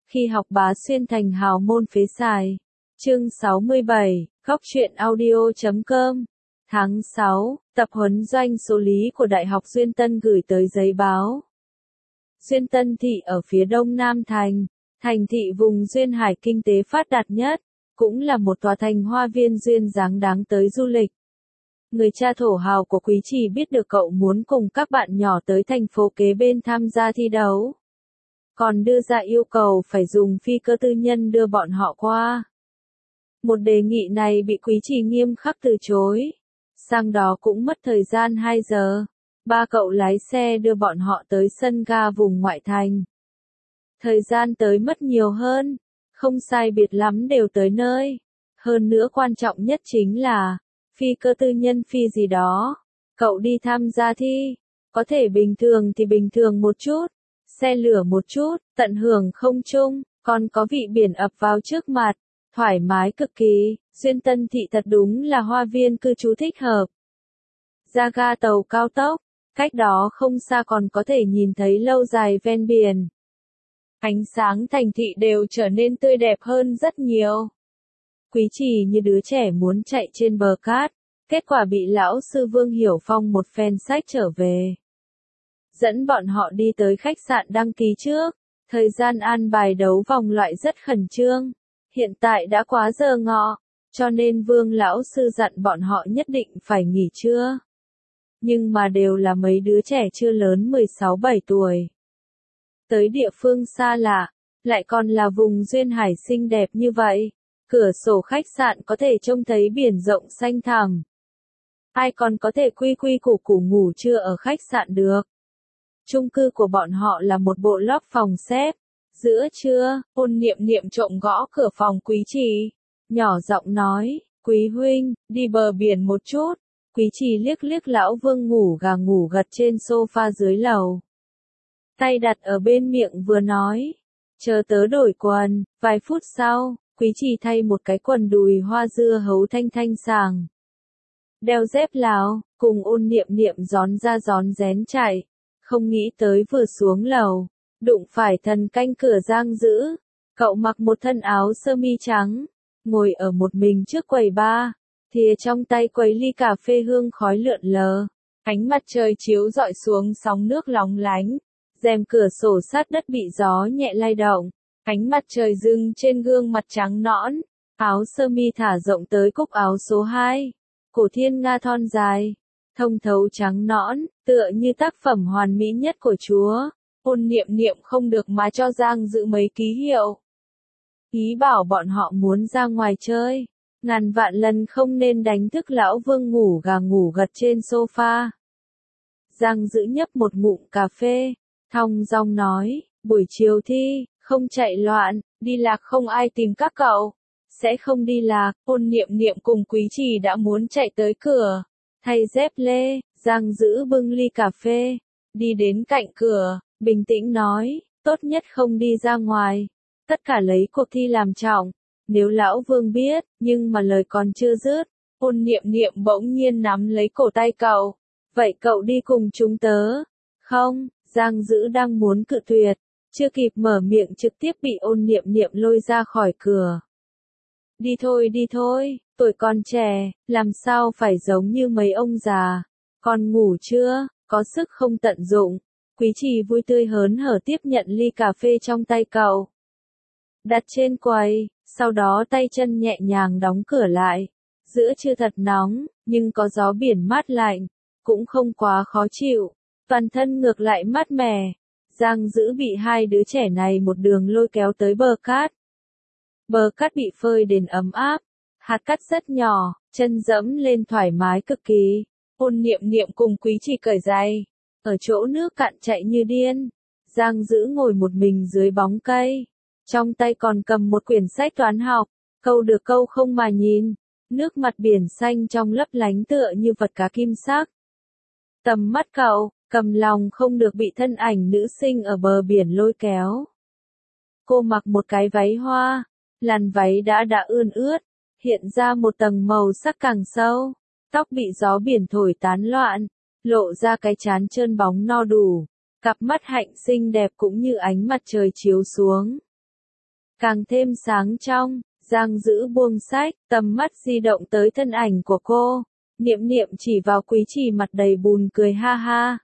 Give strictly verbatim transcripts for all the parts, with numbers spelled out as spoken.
Khi học bá xuyên thành hào môn phế xài. Chương sáu mươi bảy, góc truyện audio chấm com. Tháng sáu, tập huấn doanh số lý của Đại học Duyên Tân gửi tới giấy báo. Duyên Tân thị ở phía đông Nam thành, thành thị vùng duyên hải kinh tế phát đạt nhất, cũng là một tòa thành hoa viên duyên dáng đáng tới du lịch. Người cha thổ hào của Quý Trì biết được cậu muốn cùng các bạn nhỏ tới thành phố kế bên tham gia thi đấu, còn đưa ra yêu cầu phải dùng phi cơ tư nhân đưa bọn họ qua. Một đề nghị này bị Quý Trì nghiêm khắc từ chối. Sang đó cũng mất thời gian hai giờ. Ba cậu lái xe đưa bọn họ tới sân ga vùng ngoại thành. Thời gian tới mất nhiều hơn, không sai biệt lắm đều tới nơi. Hơn nữa quan trọng nhất chính là, phi cơ tư nhân phi gì đó. Cậu đi tham gia thi, có thể bình thường thì bình thường một chút, xe lửa một chút, tận hưởng không trung, còn có vị biển ập vào trước mặt, thoải mái cực kỳ. Duyên Tân thị thật đúng là hoa viên cư trú thích hợp. Ra ga tàu cao tốc, cách đó không xa còn có thể nhìn thấy lâu dài ven biển. Ánh sáng thành thị đều trở nên tươi đẹp hơn rất nhiều. Quý Trì như đứa trẻ muốn chạy trên bờ cát, kết quả bị lão sư Vương Hiểu Phong một phen sách trở về. Dẫn bọn họ đi tới khách sạn đăng ký trước, thời gian an bài đấu vòng loại rất khẩn trương. Hiện tại đã quá giờ ngọ, cho nên Vương lão sư dặn bọn họ nhất định phải nghỉ trưa. Nhưng mà đều là mấy đứa trẻ chưa lớn mười sáu bảy tuổi. Tới địa phương xa lạ, lại còn là vùng duyên hải xinh đẹp như vậy, cửa sổ khách sạn có thể trông thấy biển rộng xanh thẳm. Ai còn có thể quy quy củ củ ngủ trưa ở khách sạn được. Chung cư của bọn họ là một bộ lót phòng xếp. Giữa trưa, Ôn Niệm Niệm trộm gõ cửa phòng Quý Trì, nhỏ giọng nói, Quý huynh, đi bờ biển một chút. Quý Trì liếc liếc lão Vương ngủ gà ngủ gật trên sofa dưới lầu. Tay đặt ở bên miệng vừa nói, chờ tớ đổi quần. Vài phút sau, Quý Trì thay một cái quần đùi hoa dưa hấu thanh thanh sàng. Đeo dép Lào, cùng Ôn Niệm Niệm gión ra gión rén chạy. Không nghĩ tới vừa xuống lầu, đụng phải thần canh cửa Giang Dữ. Cậu mặc một thân áo sơ mi trắng, ngồi ở một mình trước quầy bar, thìa trong tay quấy ly cà phê hương khói lượn lờ. Ánh mặt trời chiếu rọi xuống sóng nước lóng lánh, rèm cửa sổ sát đất bị gió nhẹ lay động. Ánh mặt trời dừng trên gương mặt trắng nõn, áo sơ mi thả rộng tới cúc áo số hai, cổ thiên nga thon dài, thông thấu trắng nõn, tựa như tác phẩm hoàn mỹ nhất của Chúa. Ôn Niệm Niệm không được mà cho Giang Dữ mấy ký hiệu. Ý bảo bọn họ muốn ra ngoài chơi, ngàn vạn lần không nên đánh thức lão Vương ngủ gà ngủ gật trên sofa. Giang Dữ nhấp một ngụm cà phê, thong dong nói, buổi chiều thi, không chạy loạn, đi lạc không ai tìm các cậu. Sẽ không đi lạc. Ôn Niệm Niệm cùng Quý Trì đã muốn chạy tới cửa, thay dép lê. Giang Dữ bưng ly cà phê, đi đến cạnh cửa, bình tĩnh nói, tốt nhất không đi ra ngoài. Tất cả lấy cuộc thi làm trọng. Nếu lão Vương biết, nhưng mà lời còn chưa dứt, Ôn Niệm Niệm bỗng nhiên nắm lấy cổ tay cậu. Vậy cậu đi cùng chúng tớ? Không, Giang Dữ đang muốn cự tuyệt, chưa kịp mở miệng trực tiếp bị Ôn Niệm Niệm lôi ra khỏi cửa. Đi thôi đi thôi, tuổi còn trẻ, làm sao phải giống như mấy ông già. Còn ngủ chưa, có sức không tận dụng. Quý Trì vui tươi hớn hở tiếp nhận ly cà phê trong tay cậu, đặt trên quầy, sau đó tay chân nhẹ nhàng đóng cửa lại. Giữa trưa thật nóng, nhưng có gió biển mát lạnh, cũng không quá khó chịu, toàn thân ngược lại mát mẻ. Giang Dữ bị hai đứa trẻ này một đường lôi kéo tới bờ cát. Bờ cát bị phơi đến ấm áp, hạt cát rất nhỏ, chân dẫm lên thoải mái cực kỳ. Ôn Niệm Niệm cùng Quý Trì cởi giày, ở chỗ nước cạn chạy như điên. Giang Dữ ngồi một mình dưới bóng cây, trong tay còn cầm một quyển sách toán học, câu được câu không mà nhìn. Nước mặt biển xanh trong lấp lánh tựa như vật cá kim sắc. Tầm mắt cậu, cầm lòng không được bị thân ảnh nữ sinh ở bờ biển lôi kéo. Cô mặc một cái váy hoa, làn váy đã đã ươn ướt, hiện ra một tầng màu sắc càng sâu. Tóc bị gió biển thổi tán loạn, lộ ra cái trán trơn bóng no đủ, cặp mắt hạnh xinh đẹp cũng như ánh mặt trời chiếu xuống. càng thêm sáng trong. Giang Dữ buông sách, tầm mắt di động tới thân ảnh của cô. Niệm Niệm chỉ vào Quý Trì mặt đầy bùn cười ha ha.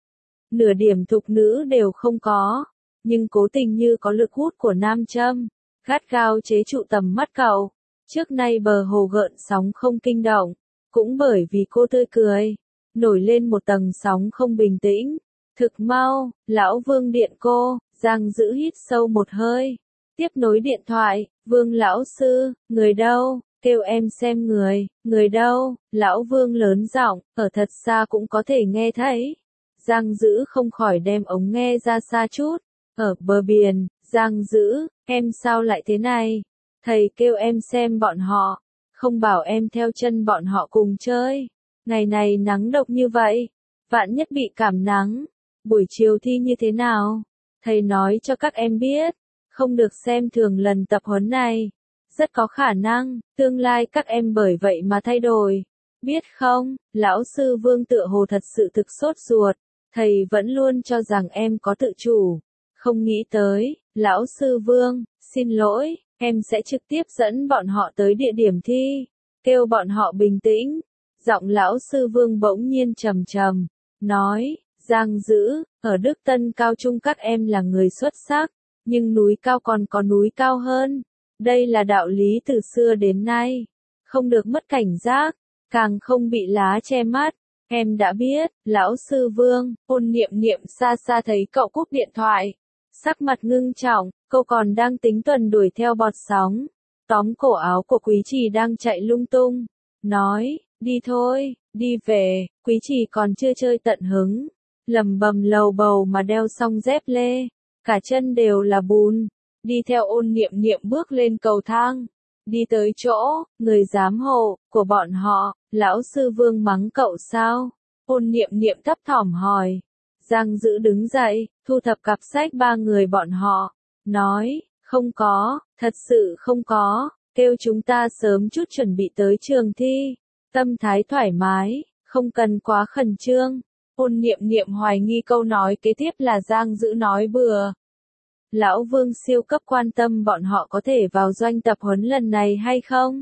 Nửa điểm thục nữ đều không có, nhưng cố tình như có lực hút của nam châm, gắt gao chế trụ tầm mắt cậu. Trước nay bờ hồ gợn sóng không kinh động, cũng bởi vì cô tươi cười, nổi lên một tầng sóng không bình tĩnh. Thực mau, lão Vương điện cô. Giang Dữ hít sâu một hơi, tiếp nối điện thoại. Vương lão sư, người đâu? Kêu em xem người, người đâu? Lão Vương lớn giọng, ở thật xa cũng có thể nghe thấy. Giang Dữ không khỏi đem ống nghe ra xa chút. Ở bờ biển. Giang Dữ, em sao lại thế này? Thầy kêu em xem bọn họ, không bảo em theo chân bọn họ cùng chơi. Ngày này nắng độc như vậy, vạn nhất bị cảm nắng. Buổi chiều thi như thế nào? Thầy nói cho các em biết, không được xem thường lần tập huấn này. Rất có khả năng, tương lai các em bởi vậy mà thay đổi. Biết không, lão sư Vương tựa hồ thật sự thực sốt ruột. Thầy vẫn luôn cho rằng em có tự chủ. Không nghĩ tới, lão sư Vương, xin lỗi, em sẽ trực tiếp dẫn bọn họ tới địa điểm thi. Kêu bọn họ bình tĩnh. Giọng lão sư Vương bỗng nhiên trầm trầm, nói, Giang Dữ, ở Đức Tân Cao Trung các em là người xuất sắc, nhưng núi cao còn có núi cao hơn. Đây là đạo lý từ xưa đến nay. Không được mất cảnh giác, càng không bị lá che mắt. Em đã biết, lão sư Vương. Ôn Niệm Niệm xa xa thấy cậu cúp điện thoại. Sắc mặt ngưng trọng, cô còn đang tính tuần đuổi theo bọt sóng. Tóm cổ áo của Quý Trì đang chạy lung tung. Nói, đi thôi, đi về. Quý Trì còn chưa chơi tận hứng. Lầm bầm lầu bầu mà đeo xong dép lê. Cả chân đều là bùn. Đi theo Ôn Niệm Niệm bước lên cầu thang. Đi tới chỗ, người giám hộ, của bọn họ. Lão sư Vương mắng cậu sao? Ôn Niệm Niệm thấp thỏm hỏi. Giang Dữ đứng dậy, thu thập cặp sách ba người bọn họ. Nói, không có, thật sự không có. Kêu chúng ta sớm chút chuẩn bị tới trường thi. Tâm thái thoải mái, không cần quá khẩn trương. Ôn Niệm Niệm hoài nghi câu nói kế tiếp là Giang Dữ nói bừa. Lão Vương siêu cấp quan tâm bọn họ có thể vào doanh tập huấn lần này hay không?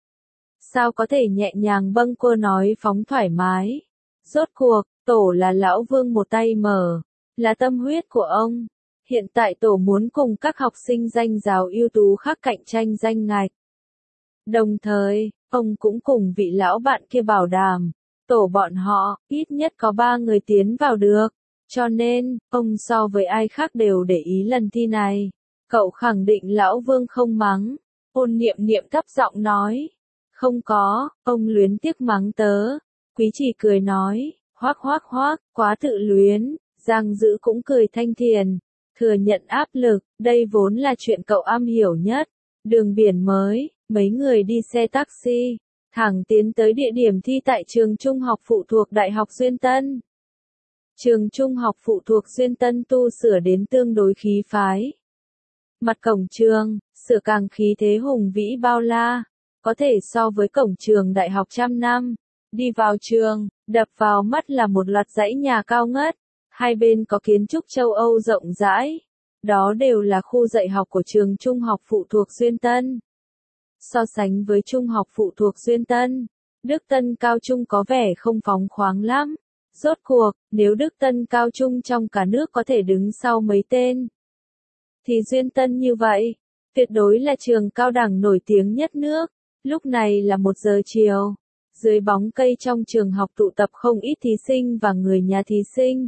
Sao có thể nhẹ nhàng bâng quơ nói phóng thoải mái? Rốt cuộc, tổ là Lão Vương một tay mở, là tâm huyết của ông. Hiện tại tổ muốn cùng các học sinh danh giáo ưu tú khác cạnh tranh danh ngạch. Đồng thời, ông cũng cùng vị lão bạn kia bảo đảm, tổ bọn họ, ít nhất có ba người tiến vào được. Cho nên, ông so với ai khác đều để ý lần thi này. Cậu khẳng định Lão Vương không mắng. Ôn Niệm Niệm thấp giọng nói. Không có, ông luyến tiếc mắng tớ. Quý Trì cười nói, hoác hoác hoác, quá tự luyến. Giang Dữ cũng cười thanh thiền. Thừa nhận áp lực, đây vốn là chuyện cậu am hiểu nhất. Đường biển mới, mấy người đi xe taxi, thẳng tiến tới địa điểm thi tại trường trung học phụ thuộc Đại học Duyên Tân. Trường trung học phụ thuộc Duyên Tân tu sửa đến tương đối khí phái. Mặt cổng trường, sửa càng khí thế hùng vĩ bao la, có thể so với cổng trường đại học trăm năm. Đi vào trường, đập vào mắt là một loạt dãy nhà cao ngất, hai bên có kiến trúc châu Âu rộng rãi. Đó đều là khu dạy học của trường trung học phụ thuộc Duyên Tân. So sánh với trung học phụ thuộc Duyên Tân, Đức Tân Cao Trung có vẻ không phóng khoáng lắm. Rốt cuộc, nếu Đức Tân Cao Trung trong cả nước có thể đứng sau mấy tên, thì Duyên Tân như vậy, tuyệt đối là trường cao đẳng nổi tiếng nhất nước. Lúc này là một giờ chiều, dưới bóng cây trong trường học tụ tập không ít thí sinh và người nhà thí sinh.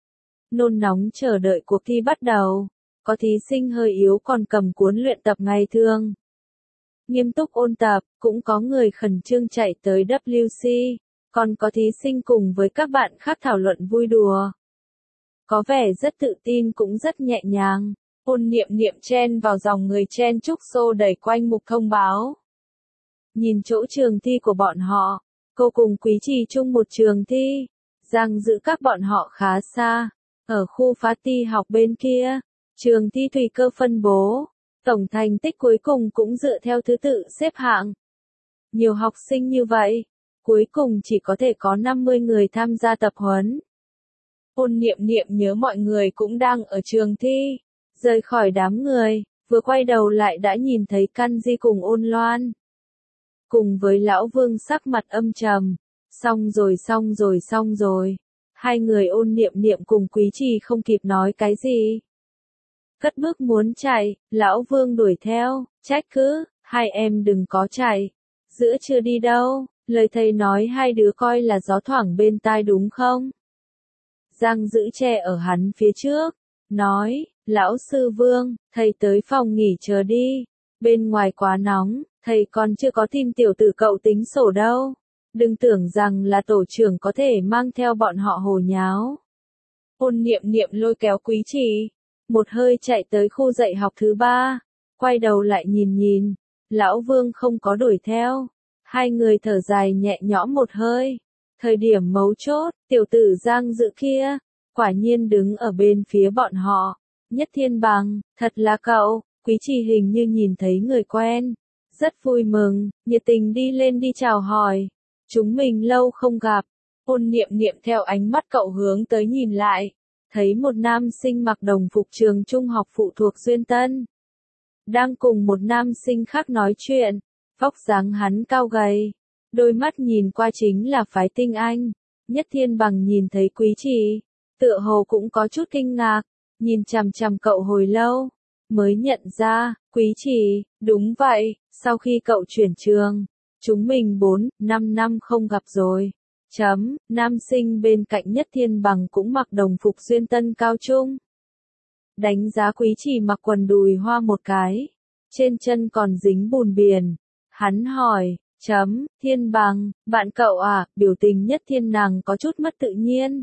Nôn nóng chờ đợi cuộc thi bắt đầu, có thí sinh hơi yếu còn cầm cuốn luyện tập ngày thường. Nghiêm túc ôn tập, cũng có người khẩn trương chạy tới W C. Còn có thí sinh cùng với các bạn khác thảo luận vui đùa. Có vẻ rất tự tin cũng rất nhẹ nhàng. Ôn Niệm Niệm chen vào dòng người chen chúc xô đẩy quanh mục thông báo. Nhìn chỗ trường thi của bọn họ, cô cùng Quý Trì chung một trường thi. Giang Dữ các bọn họ khá xa, ở khu phá ti học bên kia. Trường thi tùy cơ phân bố, tổng thành tích cuối cùng cũng dựa theo thứ tự xếp hạng. Nhiều học sinh như vậy, cuối cùng chỉ có thể có năm mươi người tham gia tập huấn. Ôn Niệm Niệm nhớ mọi người cũng đang ở trường thi, rời khỏi đám người, vừa quay đầu lại đã nhìn thấy Căn Di cùng Ôn Loan. Cùng với lão Vương sắc mặt âm trầm, xong rồi xong rồi xong rồi, hai người Ôn Niệm Niệm cùng Quý Trì không kịp nói cái gì. Cất bước muốn chạy, lão Vương đuổi theo, trách cứ, hai em đừng có chạy, giữa chưa đi đâu, lời thầy nói hai đứa coi là gió thoảng bên tai đúng không? Giang giữ che ở hắn phía trước, nói, lão sư Vương, thầy tới phòng nghỉ chờ đi, bên ngoài quá nóng, thầy còn chưa có tìm tiểu tử cậu tính sổ đâu, đừng tưởng rằng là tổ trưởng có thể mang theo bọn họ hồ nháo. Ôn Niệm Niệm lôi kéo Quý Trì, một hơi chạy tới khu dạy học thứ ba, quay đầu lại nhìn nhìn, lão Vương không có đuổi theo, hai người thở dài nhẹ nhõm một hơi. Thời điểm mấu chốt, tiểu tử Giang Dự kia, quả nhiên đứng ở bên phía bọn họ. Nhất Thiên Bằng, thật là cậu, Quý Trì hình như nhìn thấy người quen. Rất vui mừng, nhiệt tình đi lên đi chào hỏi. Chúng mình lâu không gặp. Ôn Niệm Niệm theo ánh mắt cậu hướng tới nhìn lại. Thấy một nam sinh mặc đồng phục trường trung học phụ thuộc Duyên Tân. Đang cùng một nam sinh khác nói chuyện. Vóc dáng hắn cao gầy. Đôi mắt nhìn qua chính là phái tinh anh. Nhất Thiên Bằng nhìn thấy Quý Trì, tựa hồ cũng có chút kinh ngạc, nhìn chằm chằm cậu hồi lâu, mới nhận ra, Quý Trì, đúng vậy, sau khi cậu chuyển trường, chúng mình bốn, năm năm không gặp rồi. Chấm, nam sinh bên cạnh Nhất Thiên Bằng cũng mặc đồng phục Duyên Tân cao trung. Đánh giá Quý Trì mặc quần đùi hoa một cái, trên chân còn dính bùn biển. Hắn hỏi, chấm, Thiên Bằng, bạn cậu à, biểu tình Nhất Thiên nàng có chút mất tự nhiên.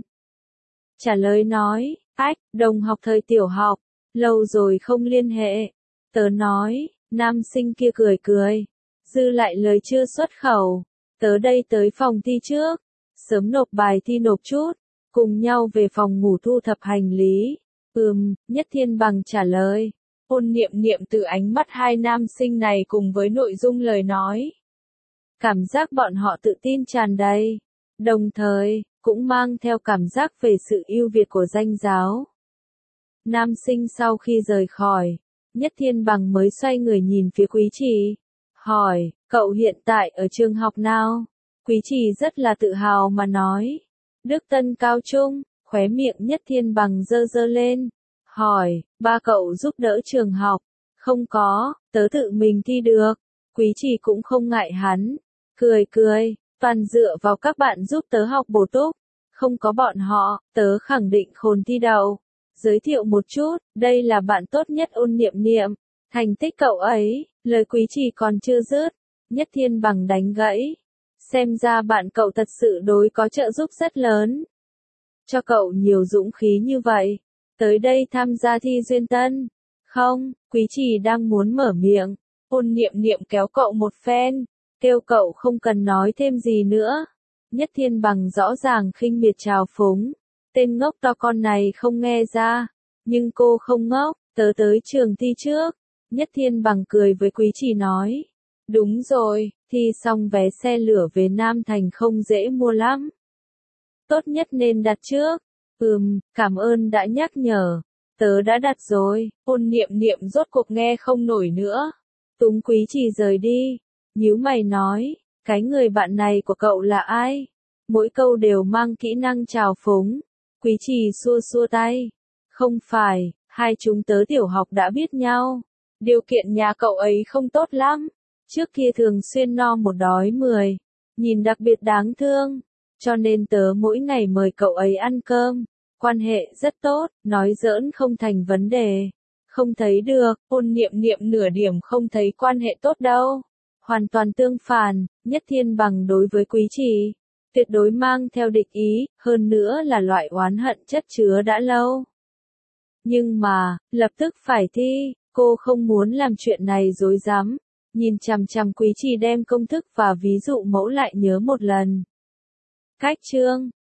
Trả lời nói, ách, đồng học thời tiểu học, lâu rồi không liên hệ. Tớ nói, nam sinh kia cười cười, dư lại lời chưa xuất khẩu. Tớ đây tới phòng thi trước, sớm nộp bài thi nộp chút, cùng nhau về phòng ngủ thu thập hành lý. Ừm, Nhất Thiên Bằng trả lời. Ôn Niệm Niệm từ ánh mắt hai nam sinh này cùng với nội dung lời nói. Cảm giác bọn họ tự tin tràn đầy, đồng thời, cũng mang theo cảm giác về sự ưu việt của danh giáo. Nam sinh sau khi rời khỏi, Nhất Thiên Bằng mới xoay người nhìn phía Quý Trì, hỏi, cậu hiện tại ở trường học nào? Quý Trì rất là tự hào mà nói, Đức Tân Cao Trung, khóe miệng Nhất Thiên Bằng giơ giơ lên, hỏi, ba cậu giúp đỡ trường học? Không có, tớ tự mình thi được. Quý Trì cũng không ngại hắn, cười cười, toàn dựa vào các bạn giúp tớ học bổ túc, không có bọn họ, tớ khẳng định khôn thi đậu. Giới thiệu một chút, đây là bạn tốt nhất Ôn Niệm Niệm, thành tích cậu ấy, lời Quý Trì còn chưa dứt, Nhất Thiên Bằng đánh gãy. Xem ra bạn cậu thật sự đối có trợ giúp rất lớn. Cho cậu nhiều dũng khí như vậy, tới đây tham gia thi Duyên Tân. Không, Quý Trì đang muốn mở miệng, Ôn Niệm Niệm kéo cậu một phen, kêu cậu không cần nói thêm gì nữa. Nhất Thiên Bằng rõ ràng khinh miệt trào phúng, tên ngốc to con này không nghe ra, nhưng cô không ngốc, tớ tới trường thi trước. Nhất Thiên Bằng cười với Quý Trì nói, đúng rồi, thi xong vé xe lửa về Nam Thành không dễ mua lắm. Tốt nhất nên đặt trước. Ừm, cảm ơn đã nhắc nhở, tớ đã đặt rồi. Ôn Niệm Niệm rốt cuộc nghe không nổi nữa, túng Quý Trì rời đi, nhíu mày nói, cái người bạn này của cậu là ai? Mỗi câu đều mang kỹ năng trào phúng. Quý Trì xua xua tay, không phải, hai chúng tớ tiểu học đã biết nhau, điều kiện nhà cậu ấy không tốt lắm, trước kia thường xuyên no một đói mười, nhìn đặc biệt đáng thương, cho nên tớ mỗi ngày mời cậu ấy ăn cơm, quan hệ rất tốt, nói giỡn không thành vấn đề. Không thấy được, Ôn Niệm Niệm nửa điểm không thấy quan hệ tốt đâu. Hoàn toàn tương phản, Nhất Thiên Bằng đối với Quý Trì, tuyệt đối mang theo địch ý, hơn nữa là loại oán hận chất chứa đã lâu. Nhưng mà, lập tức phải thi, cô không muốn làm chuyện này dối dám, nhìn chằm chằm Quý Trì đem công thức và ví dụ mẫu lại nhớ một lần. Cách chương